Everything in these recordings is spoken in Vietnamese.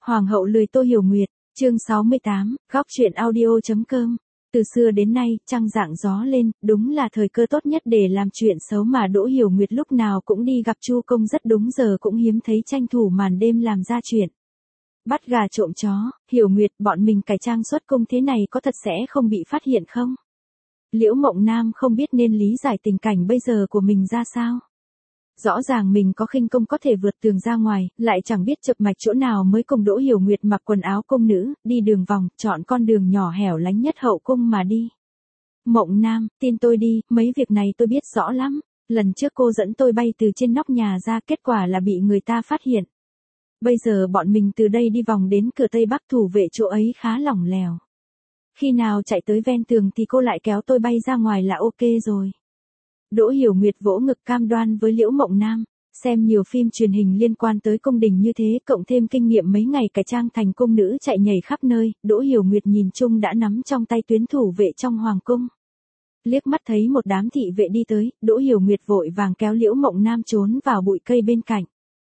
Hoàng hậu lười Tô Hiểu Nguyệt, chương 68, góc truyện audio.com. Từ xưa đến nay, trăng rạng gió lên, đúng là thời cơ tốt nhất để làm chuyện xấu mà Đỗ Hiểu Nguyệt lúc nào cũng đi gặp Chu Công rất đúng giờ cũng hiếm thấy tranh thủ màn đêm làm ra chuyện. Bắt gà trộm chó, Hiểu Nguyệt, bọn mình cải trang xuất cung thế này có thật sẽ không bị phát hiện không? Liễu Mộng Nam không biết nên lý giải tình cảnh bây giờ của mình ra sao. Rõ ràng mình có khinh công có thể vượt tường ra ngoài, lại chẳng biết chập mạch chỗ nào mới cùng Đỗ Hiểu Nguyệt mặc quần áo cung nữ, đi đường vòng, chọn con đường nhỏ hẻo lánh nhất hậu cung mà đi. Mộng Nam, tin tôi đi, mấy việc này tôi biết rõ lắm. Lần trước cô dẫn tôi bay từ trên nóc nhà ra, kết quả là bị người ta phát hiện. Bây giờ bọn mình từ đây đi vòng đến cửa Tây Bắc, thủ vệ chỗ ấy khá lỏng lẻo. Khi nào chạy tới ven tường thì cô lại kéo tôi bay ra ngoài là ok rồi. Đỗ Hiểu Nguyệt vỗ ngực cam đoan với Liễu Mộng Nam, xem nhiều phim truyền hình liên quan tới cung đình như thế, cộng thêm kinh nghiệm mấy ngày cải trang thành cung nữ chạy nhảy khắp nơi, Đỗ Hiểu Nguyệt nhìn chung đã nắm trong tay tuyến thủ vệ trong hoàng cung. Liếc mắt thấy một đám thị vệ đi tới, Đỗ Hiểu Nguyệt vội vàng kéo Liễu Mộng Nam trốn vào bụi cây bên cạnh.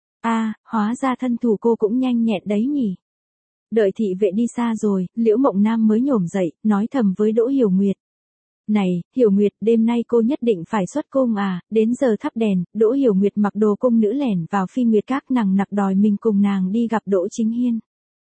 Hóa ra thân thủ cô cũng nhanh nhẹn đấy nhỉ. Đợi thị vệ đi xa rồi, Liễu Mộng Nam mới nhổm dậy, nói thầm với Đỗ Hiểu Nguyệt. Này, Hiểu Nguyệt, đêm nay cô nhất định phải xuất cung à? Đến giờ thắp đèn, Đỗ Hiểu Nguyệt mặc đồ cung nữ lẻn vào Phi Nguyệt Các, nằng nặc đòi mình cùng nàng đi gặp Đỗ Chính Hiên.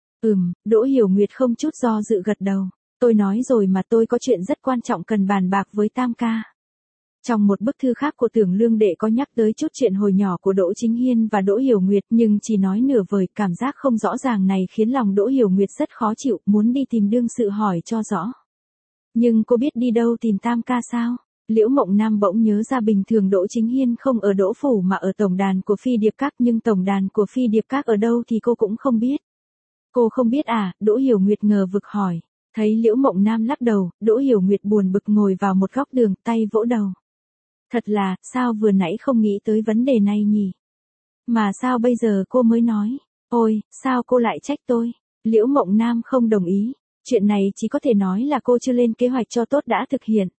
Đỗ Hiểu Nguyệt không chút do dự gật đầu. Tôi nói rồi mà, tôi có chuyện rất quan trọng cần bàn bạc với Tam ca. Trong một bức thư khác của Tưởng Lương Đệ có nhắc tới chút chuyện hồi nhỏ của Đỗ Chính Hiên và Đỗ Hiểu Nguyệt, nhưng chỉ nói nửa vời, cảm giác không rõ ràng này khiến lòng Đỗ Hiểu Nguyệt rất khó chịu, muốn đi tìm đương sự hỏi cho rõ. Nhưng cô biết đi đâu tìm Tam ca sao? Liễu Mộng Nam bỗng nhớ ra bình thường Đỗ Chính Hiên không ở Đỗ Phủ mà ở tổng đàn của Phi Điệp Các, nhưng tổng đàn của Phi Điệp Các ở đâu thì cô cũng không biết. Cô không biết à? Đỗ Hiểu Nguyệt ngờ vực hỏi. Thấy Liễu Mộng Nam lắc đầu, Đỗ Hiểu Nguyệt buồn bực ngồi vào một góc đường, tay vỗ đầu. Thật là, sao vừa nãy không nghĩ tới vấn đề này nhỉ? Mà sao bây giờ cô mới nói? Ôi, sao cô lại trách tôi? Liễu Mộng Nam không đồng ý. Chuyện này chỉ có thể nói là cô chưa lên kế hoạch cho tốt đã thực hiện.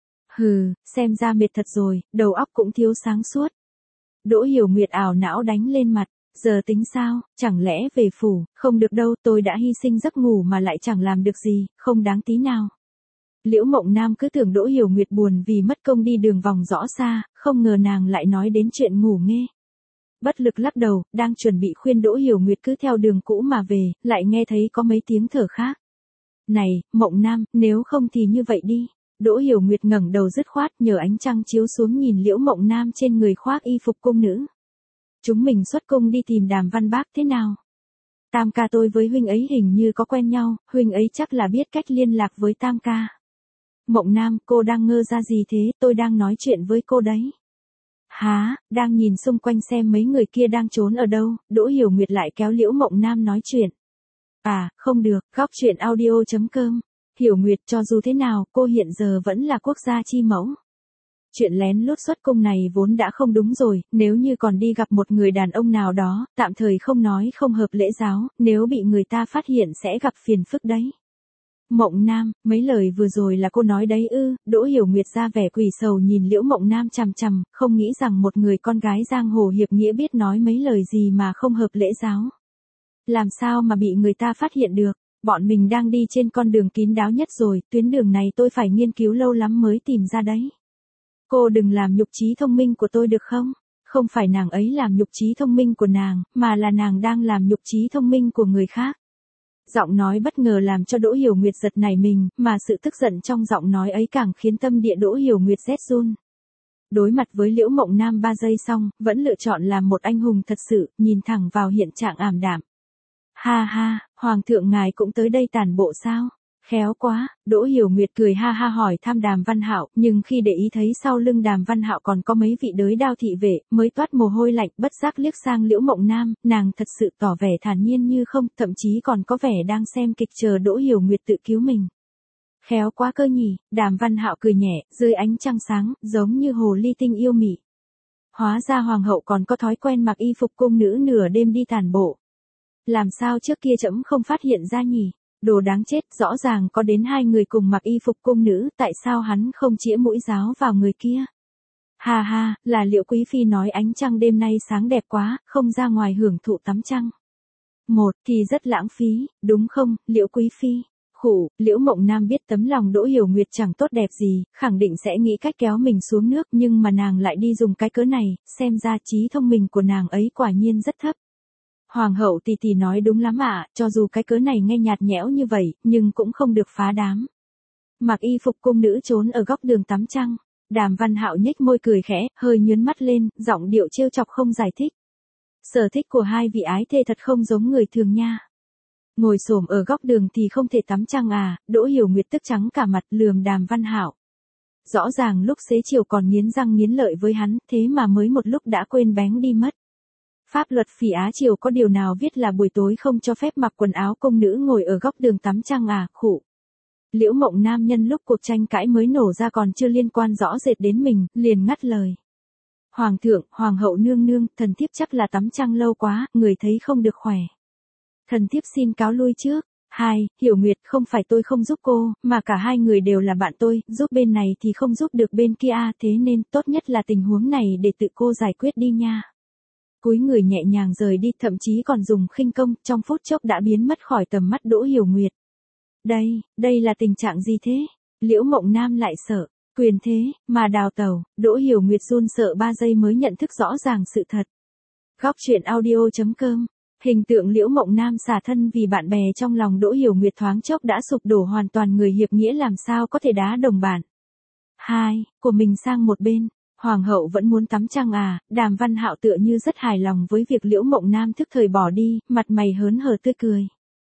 Xem ra mệt thật rồi, đầu óc cũng thiếu sáng suốt. Đỗ Hiểu Nguyệt ảo não đánh lên mặt. Giờ tính sao, chẳng lẽ về phủ? Không được đâu, tôi đã hy sinh giấc ngủ mà lại chẳng làm được gì, không đáng tí nào. Liễu Mộng Nam cứ tưởng Đỗ Hiểu Nguyệt buồn vì mất công đi đường vòng rõ xa, không ngờ nàng lại nói đến chuyện ngủ nghe. Bất lực lắc đầu, đang chuẩn bị khuyên Đỗ Hiểu Nguyệt cứ theo đường cũ mà về, lại nghe thấy có mấy tiếng thở khác. Này, Mộng Nam, nếu không thì như vậy đi. Đỗ Hiểu Nguyệt ngẩng đầu dứt khoát, nhờ ánh trăng chiếu xuống nhìn Liễu Mộng Nam trên người khoác y phục cung nữ. Chúng mình xuất cung đi tìm Đàm Văn Bác thế nào? Tam ca tôi với huynh ấy hình như có quen nhau, huynh ấy chắc là biết cách liên lạc với Tam ca. Mộng Nam, cô đang ngơ ra gì thế? Tôi đang nói chuyện với cô đấy. Đang nhìn xung quanh xem mấy người kia đang trốn ở đâu. Đỗ Hiểu Nguyệt lại kéo Liễu Mộng Nam nói chuyện. Không được, góc truyện audio.com. Hiểu Nguyệt, cho dù thế nào, cô hiện giờ vẫn là quốc gia chi mẫu. Chuyện lén lút xuất cung này vốn đã không đúng rồi, nếu như còn đi gặp một người đàn ông nào đó, tạm thời không nói không hợp lễ giáo, nếu bị người ta phát hiện sẽ gặp phiền phức đấy. Mộng Nam, mấy lời vừa rồi là cô nói đấy ư? Đỗ Hiểu Nguyệt ra vẻ quỷ sầu nhìn Liễu Mộng Nam chằm chằm, không nghĩ rằng một người con gái giang hồ hiệp nghĩa biết nói mấy lời gì mà không hợp lễ giáo. Làm sao mà bị người ta phát hiện được? Bọn mình đang đi trên con đường kín đáo nhất rồi, tuyến đường này tôi phải nghiên cứu lâu lắm mới tìm ra đấy. Cô đừng làm nhục trí thông minh của tôi được không? Không phải nàng ấy làm nhục trí thông minh của nàng, mà là nàng đang làm nhục trí thông minh của người khác. Giọng nói bất ngờ làm cho Đỗ Hiểu Nguyệt giật nảy mình, mà sự tức giận trong giọng nói ấy càng khiến tâm địa Đỗ Hiểu Nguyệt rét run. Đối mặt với Liễu Mộng Nam 3 giây xong, vẫn lựa chọn làm một anh hùng thật sự, nhìn thẳng vào hiện trạng ảm đạm. Hoàng thượng ngài cũng tới đây tản bộ sao? Khéo quá. Đỗ Hiểu Nguyệt cười ha ha hỏi thăm Đàm Văn Hạo, nhưng khi để ý thấy sau lưng Đàm Văn Hạo còn có mấy vị đới đao thị vệ, mới toát mồ hôi lạnh, bất giác liếc sang Liễu Mộng Nam, nàng thật sự tỏ vẻ thản nhiên như không, thậm chí còn có vẻ đang xem kịch chờ Đỗ Hiểu Nguyệt tự cứu mình. Khéo quá cơ nhỉ? Đàm Văn Hạo cười nhẹ, dưới ánh trăng sáng, giống như hồ ly tinh yêu mị. Hóa ra hoàng hậu còn có thói quen mặc y phục cung nữ nửa đêm đi tản bộ. Làm sao trước kia trẫm không phát hiện ra nhỉ? Đồ đáng chết, rõ ràng có đến 2 người cùng mặc y phục cung nữ, tại sao hắn không chĩa mũi giáo vào người kia? Là Liễu Quý Phi nói ánh trăng đêm nay sáng đẹp quá, không ra ngoài hưởng thụ tắm trăng. Một thì rất lãng phí, đúng không, Liễu Quý Phi? Khụ, Liễu Mộng Nam biết tấm lòng Đỗ Hiểu Nguyệt chẳng tốt đẹp gì, khẳng định sẽ nghĩ cách kéo mình xuống nước, nhưng mà nàng lại đi dùng cái cớ này, xem ra trí thông minh của nàng ấy quả nhiên rất thấp. Hoàng hậu tỷ tỷ nói đúng lắm ạ, cho dù cái cớ này nghe nhạt nhẽo như vậy, nhưng cũng không được phá đám. Mặc y phục cung nữ trốn ở góc đường tắm trăng, Đàm Văn Hạo nhếch môi cười khẽ, hơi nhướng mắt lên, giọng điệu trêu chọc không giải thích. Sở thích của hai vị ái thê thật không giống người thường nha. Ngồi xổm ở góc đường thì không thể tắm trăng à, Đỗ Hiểu Nguyệt tức trắng cả mặt lườm Đàm Văn Hạo. Rõ ràng lúc xế chiều còn nghiến răng nghiến lợi với hắn, thế mà mới một lúc đã quên bén đi mất. Pháp luật Phỉ Á Triều có điều nào viết là buổi tối không cho phép mặc quần áo công nữ ngồi ở góc đường tắm trăng à, khụ. Liễu Mộng Nam nhân lúc cuộc tranh cãi mới nổ ra còn chưa liên quan rõ rệt đến mình, liền ngắt lời. Hoàng thượng, hoàng hậu nương nương, thần thiếp chắc là tắm trăng lâu quá, người thấy không được khỏe. Thần thiếp xin cáo lui trước. Hai, Hiểu Nguyệt, không phải tôi không giúp cô, mà cả hai người đều là bạn tôi, giúp bên này thì không giúp được bên kia, thế nên tốt nhất là tình huống này để tự cô giải quyết đi nha. Cúi người nhẹ nhàng rời đi, thậm chí còn dùng khinh công, trong phút chốc đã biến mất khỏi tầm mắt Đỗ Hiểu Nguyệt. Đây là tình trạng gì thế? Liễu Mộng Nam lại sợ, quyền thế, mà đào tẩu, Đỗ Hiểu Nguyệt run sợ 3 giây mới nhận thức rõ ràng sự thật. Góc truyện audio.com. Hình tượng Liễu Mộng Nam xả thân vì bạn bè trong lòng Đỗ Hiểu Nguyệt thoáng chốc đã sụp đổ hoàn toàn, người hiệp nghĩa làm sao có thể đá đồng bạn. Hai, của mình sang một bên. Hoàng hậu vẫn muốn tắm trăng à, Đàm Văn Hạo tựa như rất hài lòng với việc Liễu Mộng Nam thức thời bỏ đi, mặt mày hớn hở tươi cười.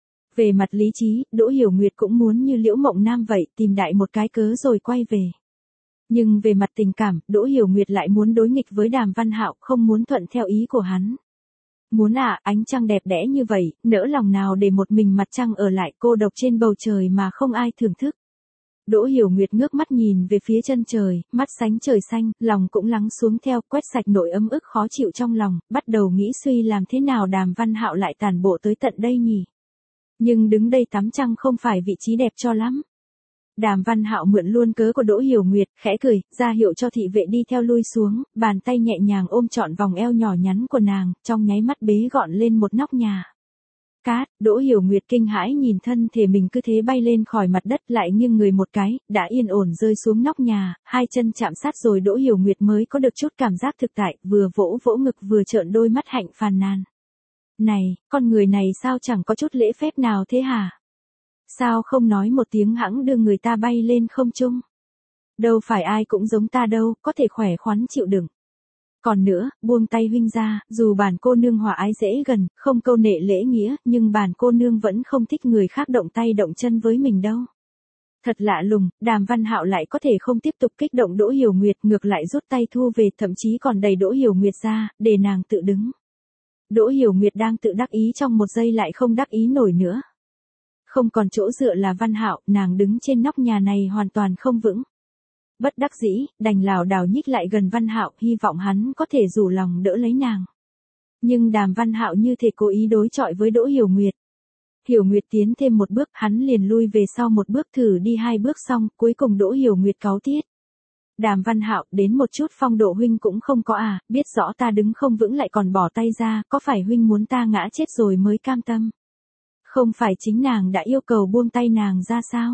Về mặt lý trí, Đỗ Hiểu Nguyệt cũng muốn như Liễu Mộng Nam vậy, tìm đại một cái cớ rồi quay về. Nhưng về mặt tình cảm, Đỗ Hiểu Nguyệt lại muốn đối nghịch với Đàm Văn Hạo, không muốn thuận theo ý của hắn. Muốn ánh trăng đẹp đẽ như vậy, nỡ lòng nào để một mình mặt trăng ở lại cô độc trên bầu trời mà không ai thưởng thức. Đỗ Hiểu Nguyệt ngước mắt nhìn về phía chân trời, mắt sánh trời xanh, lòng cũng lắng xuống theo, quét sạch nỗi ấm ức khó chịu trong lòng, bắt đầu nghĩ suy làm thế nào Đàm Văn Hạo lại tàn bộ tới tận đây nhỉ. Nhưng đứng đây tắm trăng không phải vị trí đẹp cho lắm. Đàm Văn Hạo mượn luôn cớ của Đỗ Hiểu Nguyệt, khẽ cười, ra hiệu cho thị vệ đi theo lui xuống, bàn tay nhẹ nhàng ôm trọn vòng eo nhỏ nhắn của nàng, trong nháy mắt bế gọn lên một nóc nhà. Cát, Đỗ Hiểu Nguyệt kinh hãi nhìn thân thể mình cứ thế bay lên khỏi mặt đất, lại nghiêng người một cái, đã yên ổn rơi xuống nóc nhà, hai chân chạm sát rồi Đỗ Hiểu Nguyệt mới có được chút cảm giác thực tại, vừa vỗ vỗ ngực vừa trợn đôi mắt hạnh phàn nàn. Này, con người này sao chẳng có chút lễ phép nào thế hả? Sao không nói một tiếng hẵng đưa người ta bay lên không trung? Đâu phải ai cũng giống ta đâu, có thể khỏe khoắn chịu đựng. Còn nữa, buông tay huynh ra, dù bản cô nương hòa ái dễ gần, không câu nệ lễ nghĩa, nhưng bản cô nương vẫn không thích người khác động tay động chân với mình đâu. Thật lạ lùng, Đàm Văn Hạo lại có thể không tiếp tục kích động Đỗ Hiểu Nguyệt, ngược lại rút tay thu về, thậm chí còn đẩy Đỗ Hiểu Nguyệt ra, để nàng tự đứng. Đỗ Hiểu Nguyệt đang tự đắc ý trong một giây lại không đắc ý nổi nữa. Không còn chỗ dựa là Văn Hạo, nàng đứng trên nóc nhà này hoàn toàn không vững. Bất đắc dĩ, đành lảo đảo nhích lại gần Văn Hạo, hy vọng hắn có thể rủ lòng đỡ lấy nàng. Nhưng Đàm Văn Hạo như thể cố ý đối chọi với Đỗ Hiểu Nguyệt. Hiểu Nguyệt tiến thêm một bước, hắn liền lui về sau một bước, thử đi 2 bước xong, cuối cùng Đỗ Hiểu Nguyệt cáu tiết. Đàm Văn Hạo, đến một chút phong độ huynh cũng không có à, biết rõ ta đứng không vững lại còn bỏ tay ra, có phải huynh muốn ta ngã chết rồi mới cam tâm? Không phải chính nàng đã yêu cầu buông tay nàng ra sao?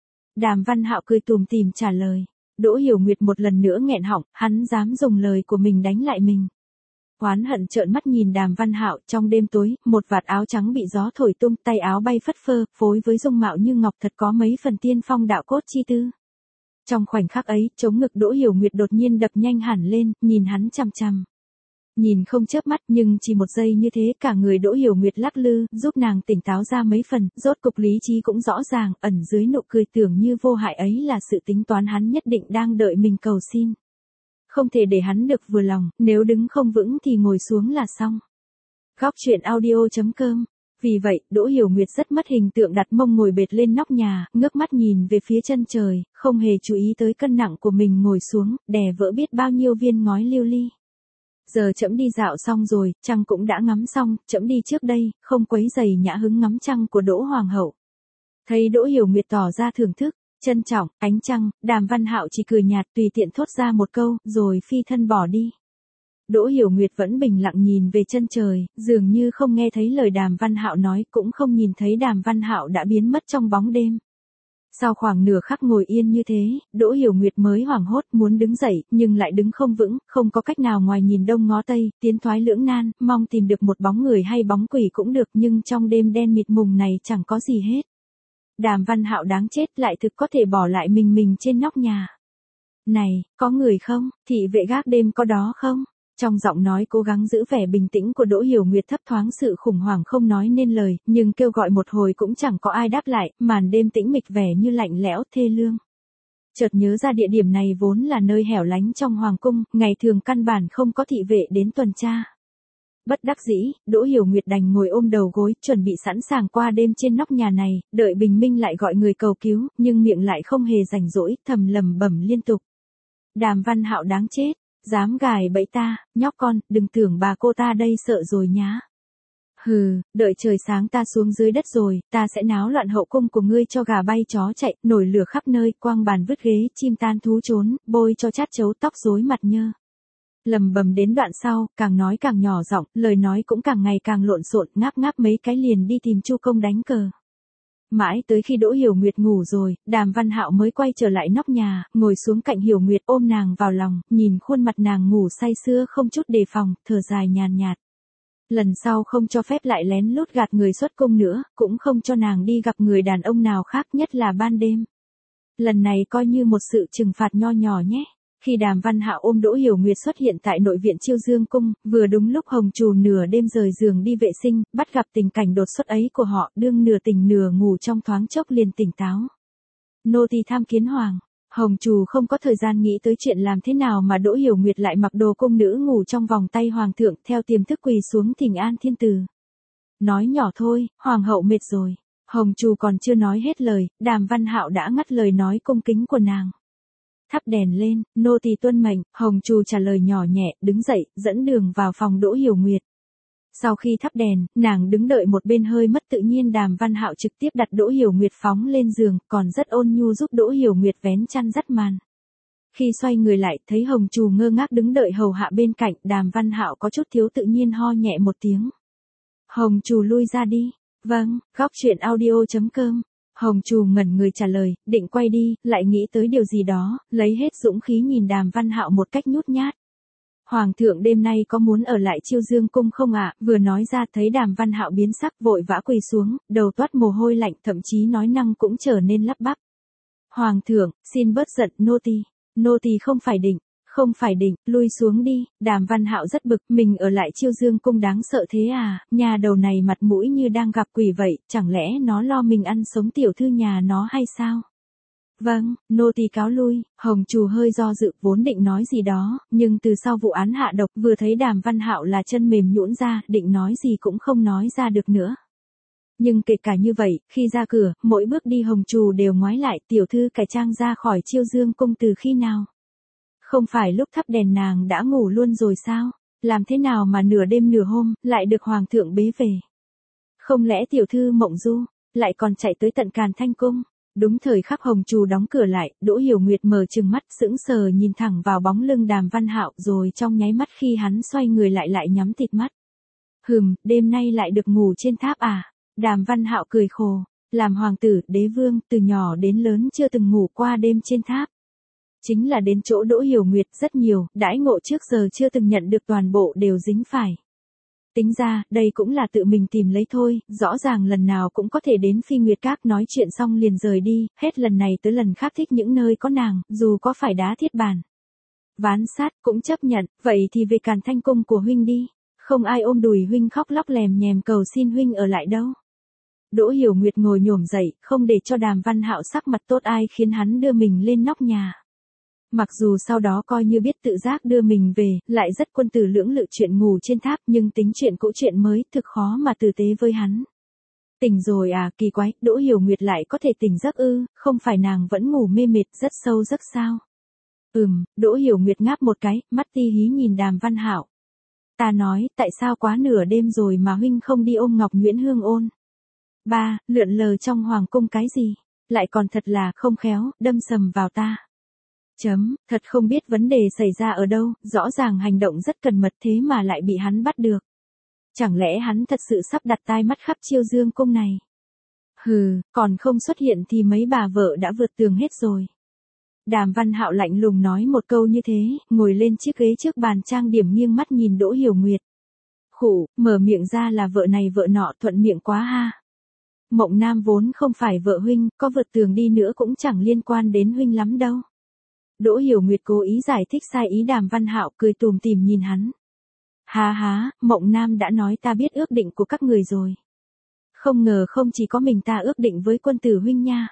Đàm Văn Hạo cười tủm tỉm trả lời. Đỗ Hiểu Nguyệt một lần nữa nghẹn họng, hắn dám dùng lời của mình đánh lại mình. Oán hận trợn mắt nhìn Đàm Văn Hạo, trong đêm tối, một vạt áo trắng bị gió thổi tung, tay áo bay phất phơ, phối với dung mạo như ngọc thật có mấy phần tiên phong đạo cốt chi tư. Trong khoảnh khắc ấy, chống ngực Đỗ Hiểu Nguyệt đột nhiên đập nhanh hẳn lên, nhìn hắn chằm chằm. Nhìn không chớp mắt, nhưng chỉ một giây như thế, cả người Đỗ Hiểu Nguyệt lắc lư, giúp nàng tỉnh táo ra mấy phần, rốt cục lý trí cũng rõ ràng, ẩn dưới nụ cười tưởng như vô hại ấy là sự tính toán hắn nhất định đang đợi mình cầu xin. Không thể để hắn được vừa lòng, nếu đứng không vững thì ngồi xuống là xong. Góc truyện audio.com. Vì vậy, Đỗ Hiểu Nguyệt rất mất hình tượng, đặt mông ngồi bệt lên nóc nhà, ngước mắt nhìn về phía chân trời, không hề chú ý tới cân nặng của mình, ngồi xuống, đè vỡ biết bao nhiêu viên ngói lưu ly. Giờ trẫm đi dạo xong rồi, trăng cũng đã ngắm xong, trẫm đi trước đây, không quấy rầy nhã hứng ngắm trăng của Đỗ Hoàng hậu. Thấy Đỗ Hiểu Nguyệt tỏ ra thưởng thức, trân trọng, ánh trăng, Đàm Văn Hạo chỉ cười nhạt tùy tiện thốt ra một câu, rồi phi thân bỏ đi. Đỗ Hiểu Nguyệt vẫn bình lặng nhìn về chân trời, dường như không nghe thấy lời Đàm Văn Hạo nói, cũng không nhìn thấy Đàm Văn Hạo đã biến mất trong bóng đêm. Sau khoảng nửa khắc ngồi yên như thế, Đỗ Hiểu Nguyệt mới hoảng hốt muốn đứng dậy, nhưng lại đứng không vững, không có cách nào ngoài nhìn đông ngó tây, tiến thoái lưỡng nan, mong tìm được một bóng người hay bóng quỷ cũng được, nhưng trong đêm đen mịt mùng này chẳng có gì hết. Đàm Văn Hạo đáng chết lại thực có thể bỏ lại mình trên nóc nhà. Này, có người không? Thị vệ gác đêm có đó không? Trong giọng nói cố gắng giữ vẻ bình tĩnh của Đỗ Hiểu Nguyệt thấp thoáng sự khủng hoảng không nói nên lời, nhưng kêu gọi một hồi cũng chẳng có ai đáp lại, màn đêm tĩnh mịch vẻ như lạnh lẽo thê lương. Chợt nhớ ra địa điểm này vốn là nơi hẻo lánh trong hoàng cung, ngày thường căn bản không có thị vệ đến tuần tra. Bất đắc dĩ, Đỗ Hiểu Nguyệt đành ngồi ôm đầu gối, chuẩn bị sẵn sàng qua đêm trên nóc nhà này, đợi bình minh lại gọi người cầu cứu, nhưng miệng lại không hề rảnh rỗi, thầm lẩm bẩm liên tục. Đàm Văn Hạo đáng chết, dám gài bẫy ta, nhóc con, đừng tưởng bà cô ta đây sợ rồi nhá. Hừ, đợi trời sáng ta xuống dưới đất rồi, ta sẽ náo loạn hậu cung của ngươi cho gà bay chó chạy, nổi lửa khắp nơi, quang bàn vứt ghế, chim tan thú trốn, bôi cho chát chấu tóc rối mặt nhơ. Lầm bầm đến đoạn sau, càng nói càng nhỏ giọng, lời nói cũng càng ngày càng lộn xộn, ngáp ngáp mấy cái liền đi tìm Chu Công đánh cờ. Mãi tới khi Đỗ Hiểu Nguyệt ngủ rồi, Đàm Văn Hạo mới quay trở lại nóc nhà, ngồi xuống cạnh Hiểu Nguyệt ôm nàng vào lòng, nhìn khuôn mặt nàng ngủ say sưa không chút đề phòng, thở dài nhàn nhạt. Lần sau không cho phép lại lén lút gạt người xuất cung nữa, cũng không cho nàng đi gặp người đàn ông nào khác, nhất là ban đêm. Lần này coi như một sự trừng phạt nho nhỏ nhé. Khi Đàm Văn Hạo ôm Đỗ Hiểu Nguyệt xuất hiện tại nội viện Chiêu Dương cung, vừa đúng lúc Hồng Trù nửa đêm rời giường đi vệ sinh, bắt gặp tình cảnh đột xuất ấy của họ, đương nửa tỉnh nửa ngủ trong thoáng chốc liền tỉnh táo. Nô tỳ tham kiến hoàng. Hồng Trù không có thời gian nghĩ tới chuyện làm thế nào mà Đỗ Hiểu Nguyệt lại mặc đồ cung nữ ngủ trong vòng tay hoàng thượng, theo tiềm thức quỳ xuống thỉnh an thiên tử. Nói nhỏ thôi, hoàng hậu mệt rồi. Hồng Trù còn chưa nói hết lời, Đàm Văn Hạo đã ngắt lời nói cung kính của nàng. Thắp đèn lên, nô tỳ tuân mệnh, Hồng Trù trả lời nhỏ nhẹ, đứng dậy, dẫn đường vào phòng Đỗ Hiểu Nguyệt. Sau khi thắp đèn, nàng đứng đợi một bên hơi mất tự nhiên, Đàm Văn Hạo trực tiếp đặt Đỗ Hiểu Nguyệt phóng lên giường, còn rất ôn nhu giúp Đỗ Hiểu Nguyệt vén chăn dắt màn. Khi xoay người lại, thấy Hồng Trù ngơ ngác đứng đợi hầu hạ bên cạnh, Đàm Văn Hạo có chút thiếu tự nhiên ho nhẹ một tiếng. Hồng Trù lui ra đi. Vâng, góc truyện audio.com. Hồng Trù ngẩn người trả lời, định quay đi, lại nghĩ tới điều gì đó, lấy hết dũng khí nhìn Đàm Văn Hạo một cách nhút nhát. Hoàng thượng đêm nay có muốn ở lại Chiêu Dương cung không ạ? Vừa nói ra thấy Đàm Văn Hạo biến sắc, vội vã quỳ xuống, đầu toát mồ hôi lạnh, thậm chí nói năng cũng trở nên lắp bắp. Hoàng thượng, xin bớt giận, nô tỳ không phải định, lui xuống đi. Đàm Văn Hạo rất bực, mình ở lại Chiêu Dương cung đáng sợ thế à, nhà đầu này mặt mũi như đang gặp quỷ vậy, chẳng lẽ nó lo mình ăn sống tiểu thư nhà nó hay sao? Vâng, nô tỳ cáo lui. Hồng Trù hơi do dự, vốn định nói gì đó, nhưng từ sau vụ án hạ độc, vừa thấy Đàm Văn Hạo là chân mềm nhũn ra, định nói gì cũng không nói ra được nữa. Nhưng kể cả như vậy, khi ra cửa, mỗi bước đi Hồng Trù đều ngoái lại, tiểu thư cải trang ra khỏi Chiêu Dương cung từ khi nào? Không phải lúc thắp đèn nàng đã ngủ luôn rồi sao? Làm thế nào mà nửa đêm nửa hôm, lại được hoàng thượng bế về? Không lẽ tiểu thư mộng du, lại còn chạy tới tận Càn Thanh cung? Đúng thời khắc Hồng Trù đóng cửa lại, Đỗ Hiểu Nguyệt mở trừng mắt sững sờ nhìn thẳng vào bóng lưng Đàm Văn Hạo, rồi trong nháy mắt khi hắn xoay người lại nhắm tịt mắt. Đêm nay lại được ngủ trên tháp à? Đàm Văn Hạo cười khổ, làm hoàng tử, đế vương, từ nhỏ đến lớn chưa từng ngủ qua đêm trên tháp. Chính là đến chỗ Đỗ Hiểu Nguyệt rất nhiều, đãi ngộ trước giờ chưa từng nhận được toàn bộ đều dính phải. Tính ra, đây cũng là tự mình tìm lấy thôi, rõ ràng lần nào cũng có thể đến Phi Nguyệt Các nói chuyện xong liền rời đi, hết lần này tới lần khác thích những nơi có nàng, dù có phải đá thiết bàn ván sát, cũng chấp nhận, vậy thì về Càn Thanh cung của huynh đi, không ai ôm đùi huynh khóc lóc lèm nhèm cầu xin huynh ở lại đâu. Đỗ Hiểu Nguyệt ngồi nhổm dậy, không để cho Đàm Văn Hạo sắc mặt tốt ai khiến hắn đưa mình lên nóc nhà. Mặc dù sau đó coi như biết tự giác đưa mình về, lại rất quân tử lưỡng lự chuyện ngủ trên tháp, nhưng tính chuyện cũ chuyện mới, thực khó mà tử tế với hắn. Tỉnh rồi à, kỳ quái, Đỗ Hiểu Nguyệt lại có thể tỉnh giấc ư, không phải nàng vẫn ngủ mê mệt rất sâu giấc sao? Đỗ Hiểu Nguyệt ngáp một cái, mắt ti hí nhìn Đàm Văn Hạo. Ta nói, tại sao quá nửa đêm rồi mà huynh không đi ôm Ngọc Nguyễn Hương ôn? Lượn lờ trong hoàng cung cái gì? Lại còn thật là không khéo, đâm sầm vào ta. Thật không biết vấn đề xảy ra ở đâu, rõ ràng hành động rất cần mật thế mà lại bị hắn bắt được. Chẳng lẽ hắn thật sự sắp đặt tai mắt khắp Chiêu Dương cung này? Hừ, còn không xuất hiện thì mấy bà vợ đã vượt tường hết rồi. Đàm Văn Hạo lạnh lùng nói một câu như thế, ngồi lên chiếc ghế trước bàn trang điểm nghiêng mắt nhìn Đỗ Hiểu Nguyệt. Khụ, mở miệng ra là vợ này vợ nọ, thuận miệng quá ha. Mộng Nam vốn không phải vợ huynh, có vượt tường đi nữa cũng chẳng liên quan đến huynh lắm đâu. Đỗ Hiểu Nguyệt cố ý giải thích sai ý Đàm Văn Hạo, cười tủm tỉm nhìn hắn. Há, Mộng Nam đã nói ta biết ước định của các người rồi. Không ngờ không chỉ có mình ta ước định với quân tử huynh nha.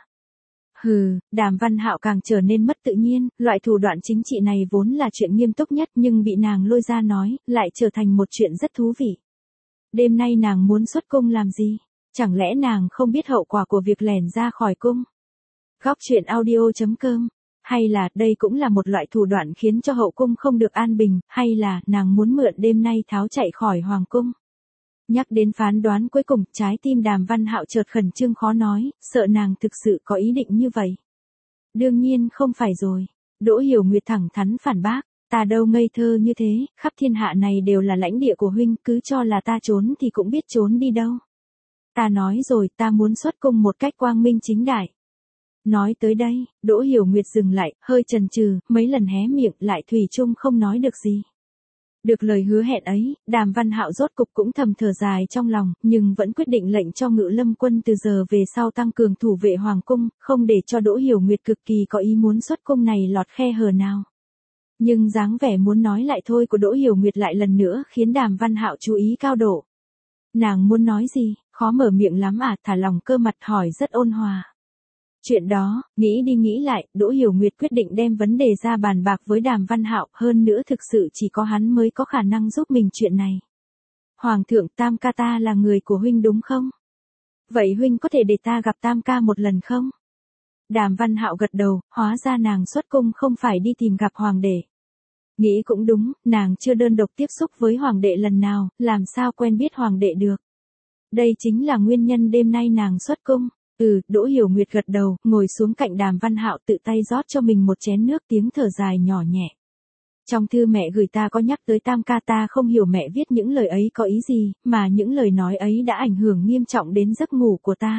Hừ, Đàm Văn Hạo càng trở nên mất tự nhiên, loại thủ đoạn chính trị này vốn là chuyện nghiêm túc nhất nhưng bị nàng lôi ra nói, lại trở thành một chuyện rất thú vị. Đêm nay nàng muốn xuất cung làm gì? Chẳng lẽ nàng không biết hậu quả của việc lẻn ra khỏi cung? Góc truyện audio.com. Hay là đây cũng là một loại thủ đoạn khiến cho hậu cung không được an bình, hay là nàng muốn mượn đêm nay tháo chạy khỏi hoàng cung? Nhắc đến phán đoán cuối cùng, trái tim Đàm Văn Hạo chợt khẩn trương khó nói, sợ nàng thực sự có ý định như vậy. Đương nhiên không phải rồi. Đỗ Hiểu Nguyệt thẳng thắn phản bác, ta đâu ngây thơ như thế, khắp thiên hạ này đều là lãnh địa của huynh, cứ cho là ta trốn thì cũng biết trốn đi đâu. Ta nói rồi, ta muốn xuất cung một cách quang minh chính đại. Nói tới đây, Đỗ Hiểu Nguyệt dừng lại, hơi chần chừ, mấy lần hé miệng lại thủy chung không nói được gì. Được lời hứa hẹn ấy, Đàm Văn Hạo rốt cục cũng thầm thở dài trong lòng, nhưng vẫn quyết định lệnh cho Ngự Lâm quân từ giờ về sau tăng cường thủ vệ hoàng cung, không để cho Đỗ Hiểu Nguyệt cực kỳ có ý muốn xuất cung này lọt khe hở nào. Nhưng dáng vẻ muốn nói lại thôi của Đỗ Hiểu Nguyệt lại lần nữa khiến Đàm Văn Hạo chú ý cao độ. Nàng muốn nói gì, khó mở miệng lắm à, thả lòng cơ mặt hỏi rất ôn hòa. Chuyện đó, nghĩ đi nghĩ lại, Đỗ Hiểu Nguyệt quyết định đem vấn đề ra bàn bạc với Đàm Văn Hạo, hơn nữa thực sự chỉ có hắn mới có khả năng giúp mình chuyện này. Hoàng thượng, Tam ca ta là người của huynh đúng không? Vậy huynh có thể để ta gặp Tam ca một lần không? Đàm Văn Hạo gật đầu, hóa ra nàng xuất cung không phải đi tìm gặp hoàng đệ. Nghĩ cũng đúng, nàng chưa đơn độc tiếp xúc với hoàng đệ lần nào, làm sao quen biết hoàng đệ được. Đây chính là nguyên nhân đêm nay nàng xuất cung. Đỗ Hiểu Nguyệt gật đầu, ngồi xuống cạnh Đàm Văn Hạo tự tay rót cho mình một chén nước, tiếng thở dài nhỏ nhẹ. Trong thư mẹ gửi ta có nhắc tới Tam ca, ta không hiểu mẹ viết những lời ấy có ý gì, mà những lời nói ấy đã ảnh hưởng nghiêm trọng đến giấc ngủ của ta.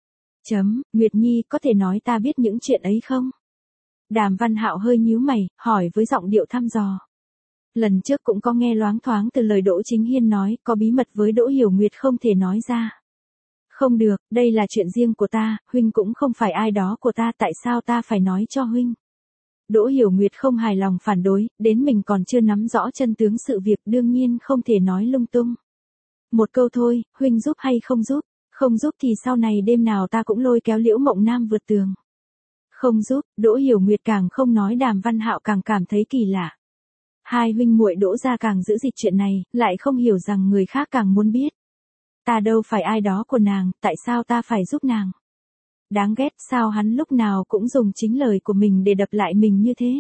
Nguyệt Nhi, có thể nói ta biết những chuyện ấy không? Đàm Văn Hạo hơi nhíu mày, hỏi với giọng điệu thăm dò. Lần trước cũng có nghe loáng thoáng từ lời Đỗ Chính Hiên nói, có bí mật với Đỗ Hiểu Nguyệt không thể nói ra. Không được, đây là chuyện riêng của ta, huynh cũng không phải ai đó của ta, tại sao ta phải nói cho huynh? Đỗ Hiểu Nguyệt không hài lòng phản đối, đến mình còn chưa nắm rõ chân tướng sự việc, đương nhiên không thể nói lung tung. Một câu thôi, huynh giúp hay không giúp? Không giúp thì sau này đêm nào ta cũng lôi kéo Liễu Mộng Nam vượt tường. Không giúp, Đỗ Hiểu Nguyệt càng không nói, Đàm Văn Hạo càng cảm thấy kỳ lạ. Hai huynh muội Đỗ gia càng giữ gìn chuyện này, lại không hiểu rằng người khác càng muốn biết. Ta đâu phải ai đó của nàng, tại sao ta phải giúp nàng? Đáng ghét, sao hắn lúc nào cũng dùng chính lời của mình để đập lại mình như thế?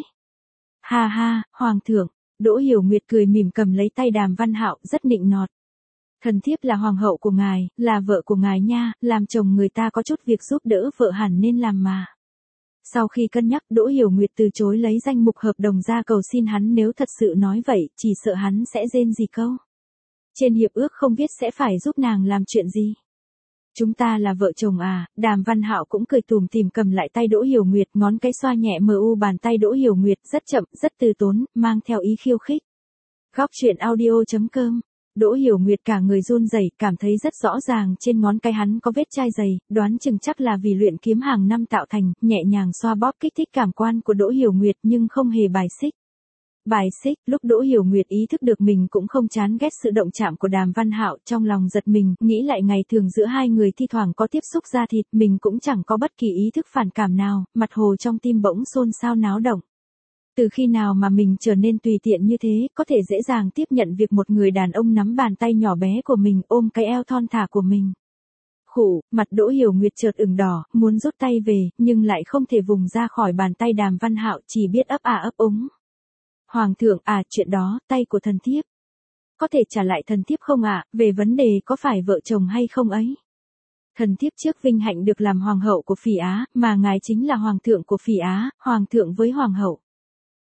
Ha, hoàng thượng, Đỗ Hiểu Nguyệt cười mỉm cầm lấy tay Đàm Văn Hạo, rất nịnh nọt. Thần thiếp là hoàng hậu của ngài, là vợ của ngài nha, làm chồng người ta có chút việc giúp đỡ vợ hẳn nên làm mà. Sau khi cân nhắc, Đỗ Hiểu Nguyệt từ chối lấy danh mục hợp đồng ra cầu xin hắn, nếu thật sự nói vậy, chỉ sợ hắn sẽ rên gì câu. Trên hiệp ước không viết sẽ phải giúp nàng làm chuyện gì. Chúng ta là vợ chồng à? Đàm Văn Hạo cũng cười tủm tỉm cầm lại tay Đỗ Hiểu Nguyệt, ngón cái xoa nhẹ mờ u bàn tay Đỗ Hiểu Nguyệt, rất chậm, rất từ tốn, mang theo ý khiêu khích. Góc truyện audio.com. Đỗ Hiểu Nguyệt cả người run rẩy, cảm thấy rất rõ ràng trên ngón cái hắn có vết chai dày, đoán chừng chắc là vì luyện kiếm hàng năm tạo thành, nhẹ nhàng xoa bóp kích thích cảm quan của Đỗ Hiểu Nguyệt nhưng không hề bài xích. Bài xích, lúc Đỗ Hiểu Nguyệt ý thức được mình cũng không chán ghét sự động chạm của Đàm Văn Hạo, trong lòng giật mình, nghĩ lại ngày thường giữa hai người thi thoảng có tiếp xúc da thịt, mình cũng chẳng có bất kỳ ý thức phản cảm nào, mặt hồ trong tim bỗng xôn xao náo động. Từ khi nào mà mình trở nên tùy tiện như thế, có thể dễ dàng tiếp nhận việc một người đàn ông nắm bàn tay nhỏ bé của mình, ôm cái eo thon thả của mình. Khụ, mặt Đỗ Hiểu Nguyệt chợt ửng đỏ, muốn rút tay về, nhưng lại không thể vùng ra khỏi bàn tay Đàm Văn Hạo, chỉ biết ấp ấp úng. Hoàng thượng, chuyện đó, tay của thần thiếp. Có thể trả lại thần thiếp không ạ, về vấn đề có phải vợ chồng hay không ấy? Thần thiếp trước vinh hạnh được làm hoàng hậu của Phỉ Á, mà ngài chính là hoàng thượng của Phỉ Á, hoàng thượng với hoàng hậu.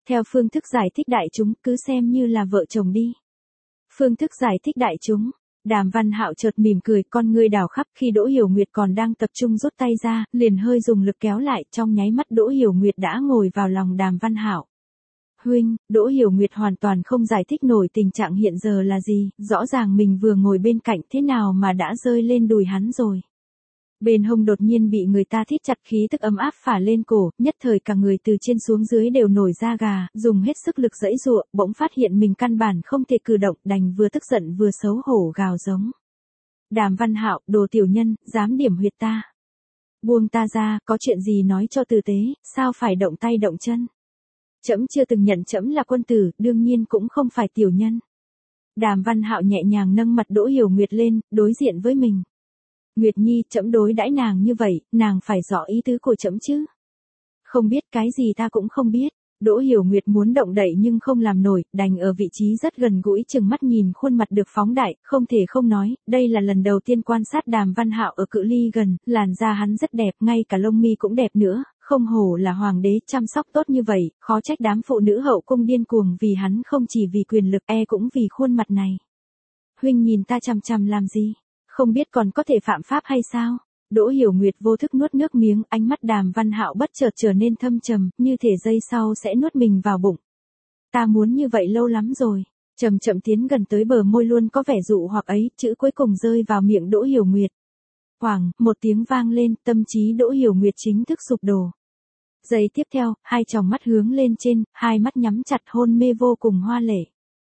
Theo phương thức giải thích đại chúng, cứ xem như là vợ chồng đi. Phương thức giải thích đại chúng. Đàm Văn Hạo chợt mỉm cười, con ngươi đảo khắp, khi Đỗ Hiểu Nguyệt còn đang tập trung rút tay ra, liền hơi dùng lực kéo lại, trong nháy mắt Đỗ Hiểu Nguyệt đã ngồi vào lòng Đàm Văn Hạo. Huynh, Đỗ Hiểu Nguyệt hoàn toàn không giải thích nổi tình trạng hiện giờ là gì, rõ ràng mình vừa ngồi bên cạnh thế nào mà đã rơi lên đùi hắn rồi. Bên hông đột nhiên bị người ta thít chặt, khí tức ấm áp phả lên cổ, nhất thời cả người từ trên xuống dưới đều nổi da gà, dùng hết sức lực giãy giụa, bỗng phát hiện mình căn bản không thể cử động, đành vừa tức giận vừa xấu hổ gào giống. Đàm Văn Hạo, đồ tiểu nhân, dám điểm huyệt ta. Buông ta ra, có chuyện gì nói cho tử tế, sao phải động tay động chân. Trẫm chưa từng nhận trẫm là quân tử, đương nhiên cũng không phải tiểu nhân. Đàm Văn Hạo nhẹ nhàng nâng mặt Đỗ Hiểu Nguyệt lên, đối diện với mình. Nguyệt Nhi, trẫm đối đãi nàng như vậy, nàng phải rõ ý tứ của trẫm chứ. Không biết, cái gì ta cũng không biết. Đỗ Hiểu Nguyệt muốn động đậy nhưng không làm nổi, đành ở vị trí rất gần gũi chừng mắt nhìn khuôn mặt được phóng đại, không thể không nói, đây là lần đầu tiên quan sát Đàm Văn Hạo ở cự ly gần, làn da hắn rất đẹp, ngay cả lông mi cũng đẹp nữa, không hổ là hoàng đế chăm sóc tốt như vậy, khó trách đám phụ nữ hậu cung điên cuồng vì hắn, không chỉ vì quyền lực, cũng vì khuôn mặt này. Huynh nhìn ta chằm chằm làm gì? Không biết còn có thể phạm pháp hay sao? Đỗ Hiểu Nguyệt vô thức nuốt nước miếng, ánh mắt Đàm Văn Hạo bất chợt trở nên thâm trầm, như thể giây sau sẽ nuốt mình vào bụng. Ta muốn như vậy lâu lắm rồi. Chậm chậm tiến gần tới bờ môi luôn có vẻ dụ hoặc ấy, chữ cuối cùng rơi vào miệng Đỗ Hiểu Nguyệt. Hoảng, một tiếng vang lên, tâm trí Đỗ Hiểu Nguyệt chính thức sụp đổ. Giây tiếp theo, hai tròng mắt hướng lên trên, hai mắt nhắm chặt, hôn mê vô cùng hoa lệ.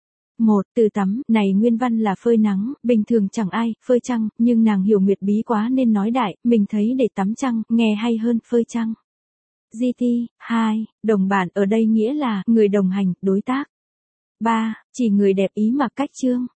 Từ tắm, này nguyên văn là phơi nắng, bình thường chẳng ai, phơi trăng, nhưng nàng Hiểu Nguyệt bí quá nên nói đại, mình thấy để tắm trăng, nghe hay hơn phơi trăng. GT, 2, đồng bản ở đây nghĩa là, người đồng hành, đối tác. 3, chỉ người đẹp ý mà cách chương.